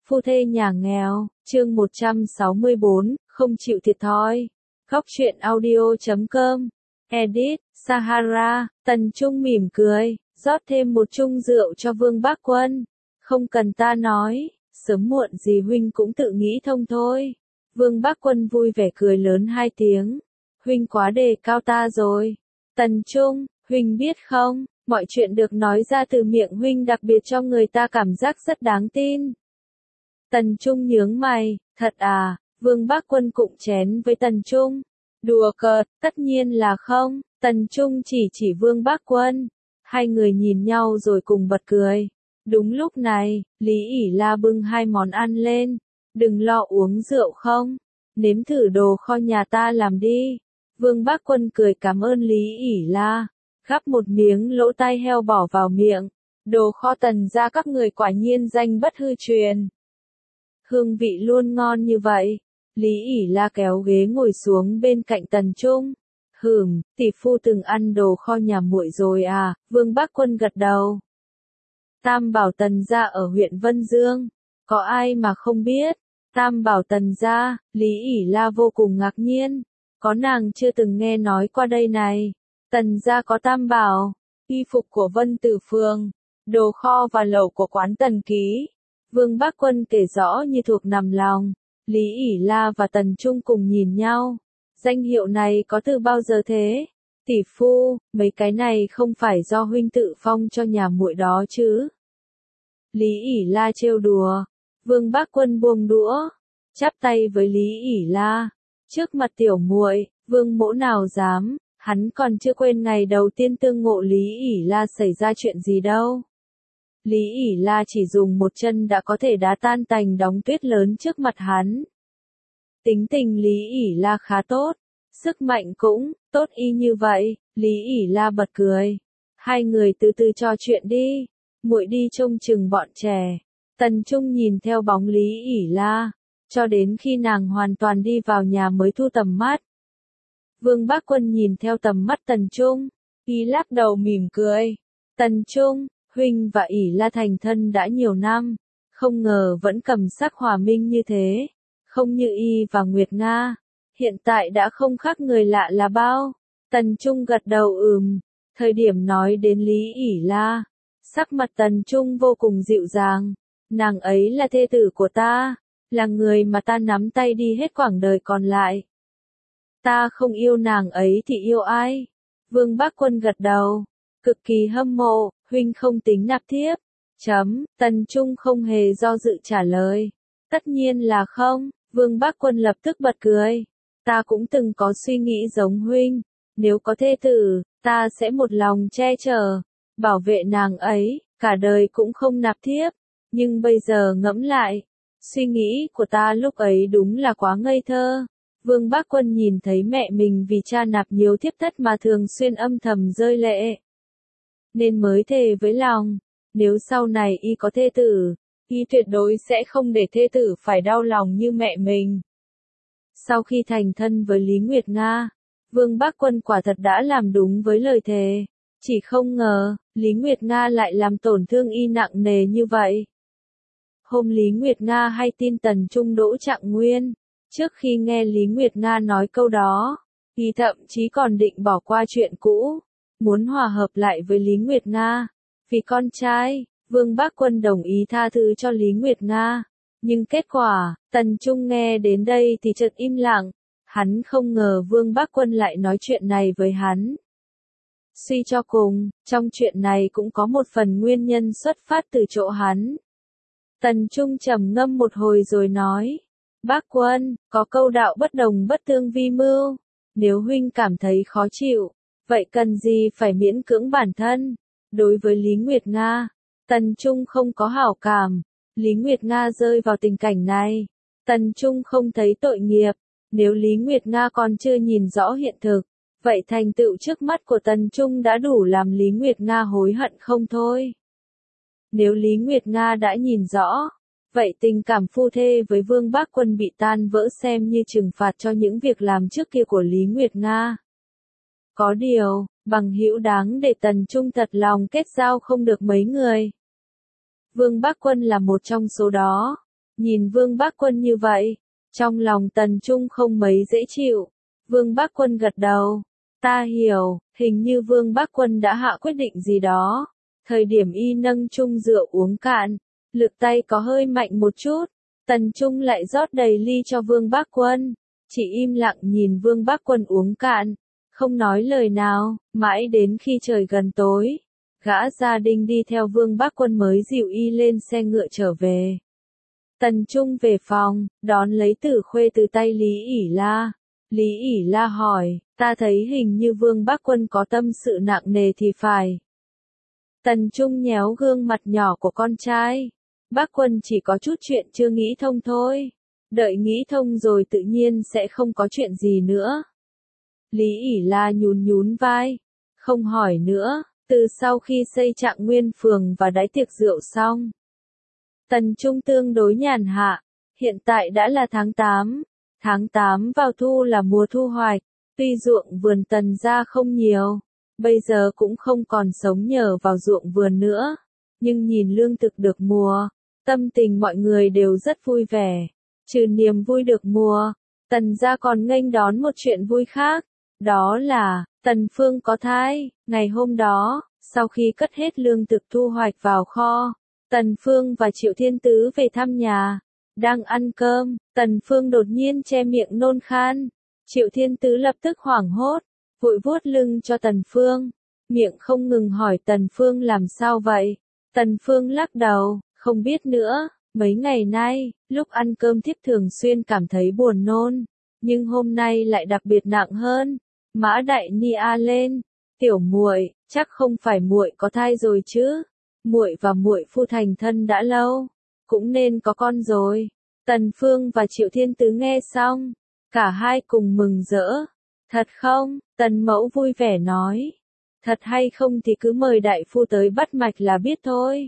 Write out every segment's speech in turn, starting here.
Phu thê nhà nghèo, chương 164, không chịu thiệt thòi. Góc truyện audio.com. Edit, Sahara, Tần Trung mỉm cười, rót thêm một chung rượu cho Vương Bác Quân. Không cần ta nói, sớm muộn gì huynh cũng tự nghĩ thông thôi. Vương Bác Quân vui vẻ cười lớn hai tiếng. Huynh quá đề cao ta rồi. Tần Trung, huynh biết không, mọi chuyện được nói ra từ miệng huynh đặc biệt cho người ta cảm giác rất đáng tin. Tần Trung nhướng mày, thật à? Vương Bác Quân cụng chén với Tần Trung. Đùa cợt, tất nhiên là không. Tần Trung chỉ Vương Bác Quân. Hai người nhìn nhau rồi cùng bật cười. Đúng lúc này, Lý ỉ La bưng hai món ăn lên. Đừng lo uống rượu không? Nếm thử đồ kho nhà ta làm đi. Vương Bác Quân cười cảm ơn Lý ỉ La. Gắp một miếng lỗ tai heo bỏ vào miệng. Đồ kho Tần gia các người quả nhiên danh bất hư truyền. Hương vị luôn ngon như vậy. Lý ỉ La kéo ghế ngồi xuống bên cạnh Tần Trung. Tỷ phu từng ăn đồ kho nhà muội rồi à? Vương Bác Quân gật đầu. Tam Bảo Tần gia ở huyện Vân Dương. Có ai mà không biết? Tam Bảo Tần gia, Lý ỉ La vô cùng ngạc nhiên. Có nàng chưa từng nghe nói qua đây này. Tần gia có Tam Bảo, y phục của Vân Tử Phường, đồ kho và lẩu của quán Tần Ký. Vương Bác Quân kể rõ như thuộc nằm lòng. Lý ỉ La và Tần Trung cùng nhìn nhau. Danh hiệu này có từ bao giờ thế? Tỷ phu, mấy cái này không phải do huynh tự phong cho nhà muội đó chứ? Lý ỉ La trêu đùa. Vương Bác Quân buông đũa, chắp tay với Lý ỉ La. Trước mặt tiểu muội, Vương mỗ nào dám, hắn còn chưa quên ngày đầu tiên tương ngộ Lý ỉ La xảy ra chuyện gì đâu. Lý ỉ La chỉ dùng một chân đã có thể đá tan tành đống tuyết lớn trước mặt hắn. Tính tình Lý ỉ La khá tốt, sức mạnh cũng tốt y như vậy. Lý ỉ La bật cười. Hai người từ từ trò chuyện đi, muội đi trông chừng bọn trẻ. Tần Trung nhìn theo bóng Lý ỉ La, cho đến khi nàng hoàn toàn đi vào nhà mới thu tầm mắt. Vương Bác Quân nhìn theo tầm mắt Tần Trung, y lắc đầu mỉm cười. Tần Trung, huynh và ỉ La thành thân đã nhiều năm, không ngờ vẫn cầm sắc hòa minh như thế, không như y và Nguyệt Nga, hiện tại đã không khác người lạ là bao. Tần Trung gật đầu thời điểm nói đến Lý ỉ La, sắc mặt Tần Trung vô cùng dịu dàng. Nàng ấy là thê tử của ta, là người mà ta nắm tay đi hết quãng đời còn lại. Ta không yêu nàng ấy thì yêu ai? Vương Bác Quân gật đầu, cực kỳ hâm mộ. Huynh không tính nạp thiếp? Tần Trung không hề do dự trả lời. Tất nhiên là không. Vương Bác Quân lập tức bật cười. Ta cũng từng có suy nghĩ giống huynh. Nếu có thê tử, ta sẽ một lòng che chở, bảo vệ nàng ấy, cả đời cũng không nạp thiếp. Nhưng bây giờ ngẫm lại, suy nghĩ của ta lúc ấy đúng là quá ngây thơ. Vương Bác Quân nhìn thấy mẹ mình vì cha nạp nhiều thiếp thất mà thường xuyên âm thầm rơi lệ. Nên mới thề với lòng, nếu sau này y có thê tử, y tuyệt đối sẽ không để thê tử phải đau lòng như mẹ mình. Sau khi thành thân với Lý Nguyệt Nga, Vương Bác Quân quả thật đã làm đúng với lời thề. Chỉ không ngờ, Lý Nguyệt Nga lại làm tổn thương y nặng nề như vậy. Hôm Lý Nguyệt Nga hay tin Tần Trung đỗ Trạng Nguyên, trước khi nghe Lý Nguyệt Nga nói câu đó, y thậm chí còn định bỏ qua chuyện cũ, muốn hòa hợp lại với Lý Nguyệt Nga. Vì con trai, Vương Bác Quân đồng ý tha thứ cho Lý Nguyệt Nga. Nhưng kết quả, Tần Trung nghe đến đây thì chợt im lặng. Hắn không ngờ Vương Bác Quân lại nói chuyện này với hắn. Suy cho cùng, trong chuyện này cũng có một phần nguyên nhân xuất phát từ chỗ hắn. Tần Trung trầm ngâm một hồi rồi nói. Bác Quân, có câu đạo bất đồng bất tương vi mưu. Nếu huynh cảm thấy khó chịu, vậy cần gì phải miễn cưỡng bản thân? Đối với Lý Nguyệt Nga, Tần Trung không có hảo cảm. Lý Nguyệt Nga rơi vào tình cảnh này, Tần Trung không thấy tội nghiệp. Nếu Lý Nguyệt Nga còn chưa nhìn rõ hiện thực, vậy thành tựu trước mắt của Tần Trung đã đủ làm Lý Nguyệt Nga hối hận không thôi. Nếu Lý Nguyệt Nga đã nhìn rõ, vậy tình cảm phu thê với Vương Bác Quân bị tan vỡ xem như trừng phạt cho những việc làm trước kia của Lý Nguyệt Nga. Có điều, bằng hữu đáng để Tần Trung thật lòng kết giao không được mấy người. Vương Bác Quân là một trong số đó. Nhìn Vương Bác Quân như vậy, trong lòng Tần Trung không mấy dễ chịu. Vương Bác Quân gật đầu. Ta hiểu, hình như Vương Bác Quân đã hạ quyết định gì đó. Thời điểm y nâng chung rượu uống cạn, lực tay có hơi mạnh một chút. Tần Trung lại rót đầy ly cho Vương Bác Quân. Chỉ im lặng nhìn Vương Bác Quân uống cạn, không nói lời nào, mãi đến khi trời gần tối. Gã gia đình đi theo Vương Bác Quân mới dìu y lên xe ngựa trở về. Tần Trung về phòng, đón lấy Tử Khuê từ tay Lý ỉ La. Lý ỉ La hỏi, ta thấy hình như Vương Bác Quân có tâm sự nặng nề thì phải. Tần Trung nhéo gương mặt nhỏ của con trai. Bác Quân chỉ có chút chuyện chưa nghĩ thông thôi. Đợi nghĩ thông rồi tự nhiên sẽ không có chuyện gì nữa. Lý ỉ La nhún nhún vai. Không hỏi nữa, từ sau khi xây Trạng Nguyên Phường và đãi tiệc rượu xong. Tần Trung tương đối nhàn hạ. Hiện tại đã là tháng 8. Tháng 8 vào thu là mùa thu hoạch. Tuy ruộng vườn Tần gia không nhiều, bây giờ cũng không còn sống nhờ vào ruộng vườn nữa. Nhưng nhìn lương thực được mùa, tâm tình mọi người đều rất vui vẻ. Trừ niềm vui được mùa, Tần gia còn nghênh đón một chuyện vui khác. Đó là, Tần Phương có thai. Ngày hôm đó, sau khi cất hết lương thực thu hoạch vào kho, Tần Phương và Triệu Thiên Tứ về thăm nhà. Đang ăn cơm, Tần Phương đột nhiên che miệng nôn khan. Triệu Thiên Tứ lập tức hoảng hốt, vội vuốt lưng cho Tần Phương. Miệng không ngừng hỏi Tần Phương làm sao vậy. Tần Phương lắc đầu, không biết nữa. Mấy ngày nay, lúc ăn cơm thiếp thường xuyên cảm thấy buồn nôn. Nhưng hôm nay lại đặc biệt nặng hơn. Mã Đại Ni a lên. Tiểu muội, chắc không phải muội có thai rồi chứ? Muội và muội phu thành thân đã lâu, cũng nên có con rồi. Tần Phương và Triệu Thiên Tứ nghe xong, cả hai cùng mừng rỡ. Thật không? Tần Mẫu vui vẻ nói. Thật hay không thì cứ mời đại phu tới bắt mạch là biết thôi.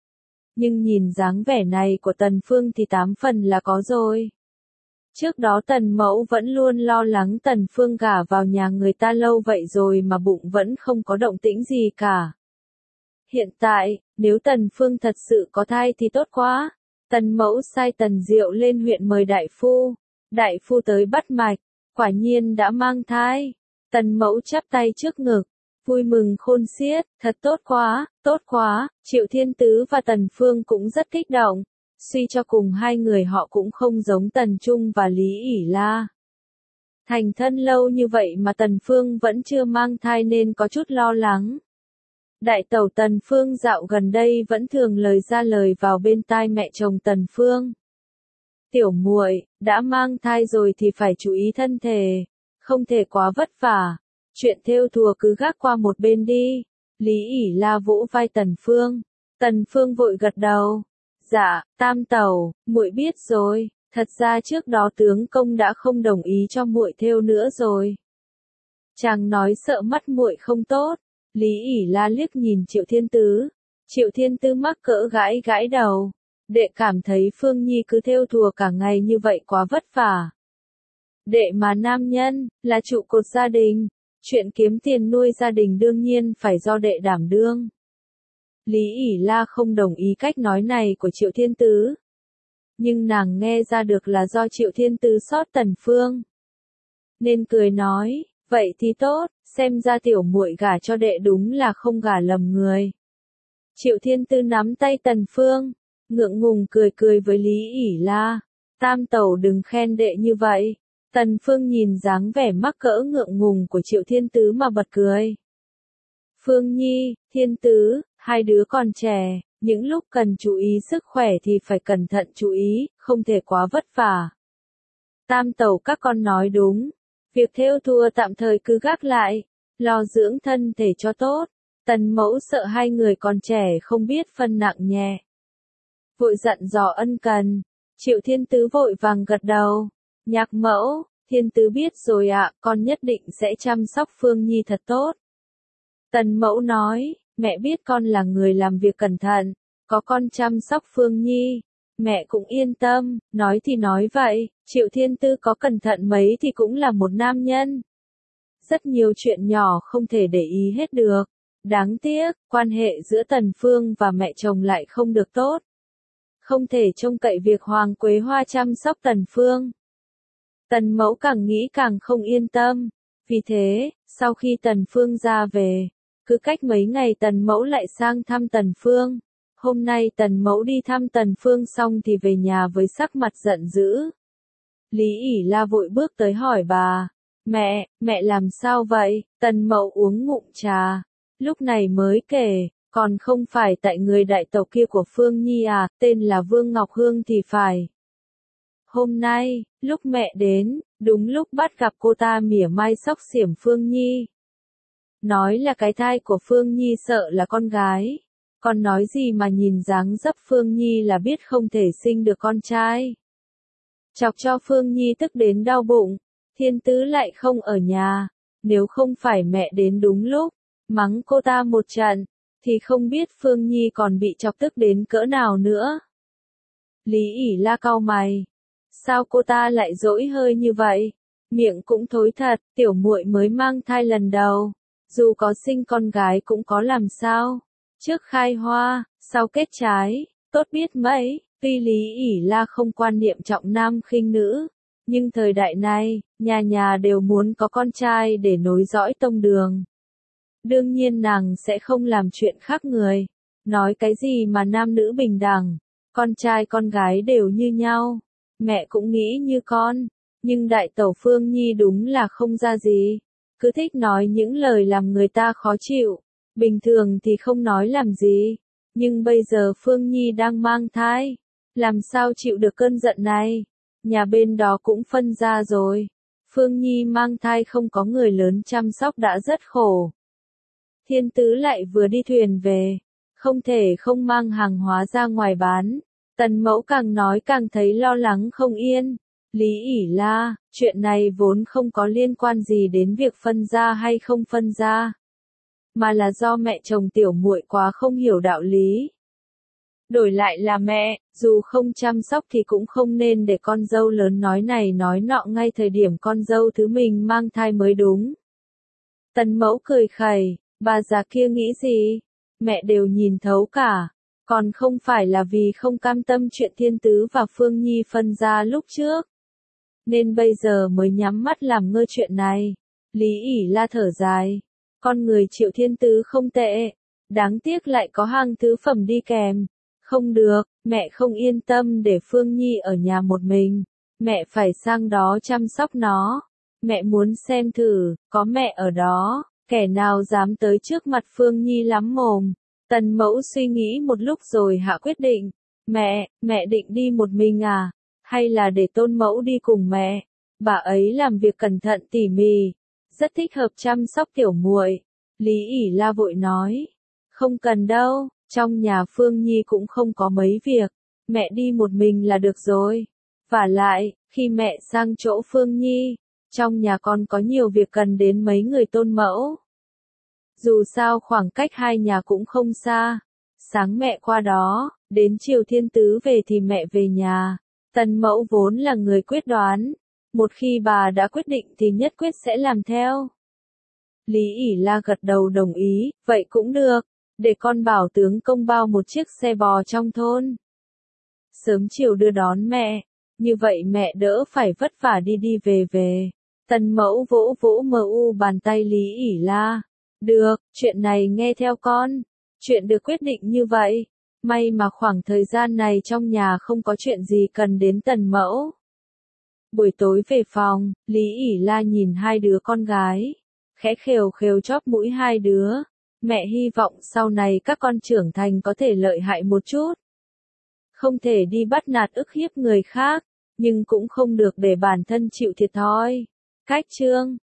Nhưng nhìn dáng vẻ này của Tần Phương thì 8 phần là có rồi. Trước đó Tần Mẫu vẫn luôn lo lắng Tần Phương gả vào nhà người ta lâu vậy rồi mà bụng vẫn không có động tĩnh gì cả. Hiện tại, nếu Tần Phương thật sự có thai thì tốt quá. Tần Mẫu sai Tần Diệu lên huyện mời đại phu. Đại phu tới bắt mạch, quả nhiên đã mang thai. Tần Mẫu chắp tay trước ngực, vui mừng khôn xiết, thật tốt quá, tốt quá. Triệu Thiên Tứ và Tần Phương cũng rất kích động. Suy cho cùng hai người họ cũng không giống Tần Trung và Lý ỉ La. Thành thân lâu như vậy mà Tần Phương vẫn chưa mang thai nên có chút lo lắng. Đại tẩu Tần Phương dạo gần đây vẫn thường lời ra lời vào bên tai mẹ chồng Tần Phương. Tiểu muội, đã mang thai rồi thì phải chú ý thân thể, không thể quá vất vả. Chuyện thêu thùa cứ gác qua một bên đi. Lý ỉ La vỗ vai Tần Phương. Tần Phương vội gật đầu. Dạ, tam tẩu, muội biết rồi. Thật ra trước đó tướng công đã không đồng ý cho muội thêu nữa rồi. Chàng nói sợ mắt muội không tốt. Lý ỉ La liếc nhìn Triệu Thiên Tứ. Triệu Thiên Tứ mắc cỡ gãi gãi đầu. Đệ cảm thấy Phương Nhi cứ thêu thùa cả ngày như vậy quá vất vả. Đệ mà nam nhân, là trụ cột gia đình. Chuyện kiếm tiền nuôi gia đình đương nhiên phải do đệ đảm đương. Lý ỉ La không đồng ý cách nói này của Triệu Thiên Tứ. Nhưng nàng nghe ra được là do Triệu Thiên Tứ xót Tần Phương. Nên cười nói, vậy thì tốt, xem ra tiểu muội gả cho đệ đúng là không gả lầm người. Triệu Thiên Tứ nắm tay Tần Phương, ngượng ngùng cười cười với Lý ỉ La. Tam tẩu đừng khen đệ như vậy. Tần Phương nhìn dáng vẻ mắc cỡ ngượng ngùng của Triệu Thiên Tứ mà bật cười. Phương Nhi, Thiên Tứ, hai đứa còn trẻ, những lúc cần chú ý sức khỏe thì phải cẩn thận chú ý, không thể quá vất vả. Tam tẩu các con nói đúng. Việc thêu thùa tạm thời cứ gác lại, lo dưỡng thân thể cho tốt. Tần Mẫu sợ hai người còn trẻ không biết phân nặng nhẹ. Vội dặn dò ân cần. Triệu Thiên Tứ vội vàng gật đầu. Nhạc Mẫu, Thiên Tứ biết rồi ạ, con nhất định sẽ chăm sóc Phương Nhi thật tốt. Tần Mẫu nói, mẹ biết con là người làm việc cẩn thận, có con chăm sóc Phương Nhi, mẹ cũng yên tâm. Nói thì nói vậy, Triệu Thiên Tứ có cẩn thận mấy thì cũng là một nam nhân. Rất nhiều chuyện nhỏ không thể để ý hết được. Đáng tiếc, quan hệ giữa Tần Phương và mẹ chồng lại không được tốt. không thể trông cậy việc Hoàng Quế Hoa chăm sóc Tần Phương. Tần Mẫu càng nghĩ càng không yên tâm, vì thế, sau khi Tần Phương ra về, cứ cách mấy ngày Tần Mẫu lại sang thăm Tần Phương. Hôm nay Tần Mẫu đi thăm Tần Phương xong thì về nhà với sắc mặt giận dữ. Lý ỉ La vội bước tới hỏi bà, mẹ làm sao vậy? Tần Mẫu uống ngụm trà, lúc này mới kể, còn không phải tại người đại tộc kia của Phương Nhi à, tên là Vương Ngọc Hương thì phải. Hôm nay, lúc mẹ đến, đúng lúc bắt gặp cô ta mỉa mai xóc xiểm Phương Nhi. Nói là cái thai của Phương Nhi sợ là con gái. Còn nói gì mà nhìn dáng dấp Phương Nhi là biết không thể sinh được con trai. Chọc cho Phương Nhi tức đến đau bụng, Thiên Tứ lại không ở nhà, nếu không phải mẹ đến đúng lúc, mắng cô ta một trận, thì không biết Phương Nhi còn bị chọc tức đến cỡ nào nữa. Lý ỉ La cau mày, sao cô ta lại dỗi hơi như vậy? Miệng cũng thối thật, tiểu muội mới mang thai lần đầu, dù có sinh con gái cũng có làm sao? Trước khai hoa, sau kết trái, tốt biết mấy. Tuy Lý ỉ La không quan niệm trọng nam khinh nữ, nhưng thời đại này, nhà nhà đều muốn có con trai để nối dõi tông đường. Đương nhiên nàng sẽ không làm chuyện khác người, nói cái gì mà nam nữ bình đẳng, con trai con gái đều như nhau, mẹ cũng nghĩ như con, nhưng đại tẩu Phương Nhi đúng là không ra gì, cứ thích nói những lời làm người ta khó chịu, bình thường thì không nói làm gì, nhưng bây giờ Phương Nhi đang mang thai. Làm sao chịu được cơn giận này? Nhà bên đó cũng phân ra rồi. Phương Nhi mang thai không có người lớn chăm sóc đã rất khổ. Thiên Tứ lại vừa đi thuyền về, không thể không mang hàng hóa ra ngoài bán. Tần Mẫu càng nói càng thấy lo lắng không yên. Lý ỉ La, chuyện này vốn không có liên quan gì đến việc phân ra hay không phân ra, mà là do mẹ chồng tiểu muội quá không hiểu đạo lý. Đổi lại là mẹ, dù không chăm sóc thì cũng không nên để con dâu lớn nói này nói nọ ngay thời điểm con dâu thứ mình mang thai mới đúng. Tần Mẫu cười khẩy, bà già kia nghĩ gì? Mẹ đều nhìn thấu cả, còn không phải là vì không cam tâm chuyện Thiên Tứ và Phương Nhi phân ra lúc trước, nên bây giờ mới nhắm mắt làm ngơ chuyện này. Lý ỉ La thở dài, con người Triệu Thiên Tứ không tệ, đáng tiếc lại có hàng thứ phẩm đi kèm. Không được, mẹ không yên tâm để Phương Nhi ở nhà một mình, mẹ phải sang đó chăm sóc nó. Mẹ muốn xem thử, có mẹ ở đó, kẻ nào dám tới trước mặt Phương Nhi lắm mồm. Tần Mẫu suy nghĩ một lúc rồi hạ quyết định. Mẹ định đi một mình à? Hay là để Tôn Mẫu đi cùng mẹ? Bà ấy làm việc cẩn thận tỉ mỉ, rất thích hợp chăm sóc tiểu muội. Lý ỉ La vội nói, không cần đâu. Trong nhà Phương Nhi cũng không có mấy việc, mẹ đi một mình là được rồi. Vả lại, khi mẹ sang chỗ Phương Nhi, trong nhà con có nhiều việc cần đến mấy người Tôn Mẫu. Dù sao khoảng cách hai nhà cũng không xa. Sáng mẹ qua đó, đến chiều Thiên Tứ về thì mẹ về nhà. Tần Mẫu vốn là người quyết đoán, một khi bà đã quyết định thì nhất quyết sẽ làm theo. Lý ỉ La gật đầu đồng ý, vậy cũng được. Để con bảo tướng công bao một chiếc xe bò trong thôn. Sớm chiều đưa đón mẹ, như vậy mẹ đỡ phải vất vả đi đi về về. Tần Mẫu vỗ vỗ bàn tay Lý ỉ La. Được, chuyện này nghe theo con. Chuyện được quyết định như vậy. May mà khoảng thời gian này trong nhà không có chuyện gì cần đến Tần Mẫu. Buổi tối về phòng, Lý ỉ La nhìn hai đứa con gái, khẽ khều khều chóp mũi hai đứa. Mẹ hy vọng sau này các con trưởng thành có thể lợi hại một chút. Không thể đi bắt nạt ức hiếp người khác, nhưng cũng không được để bản thân chịu thiệt thòi. Cách chương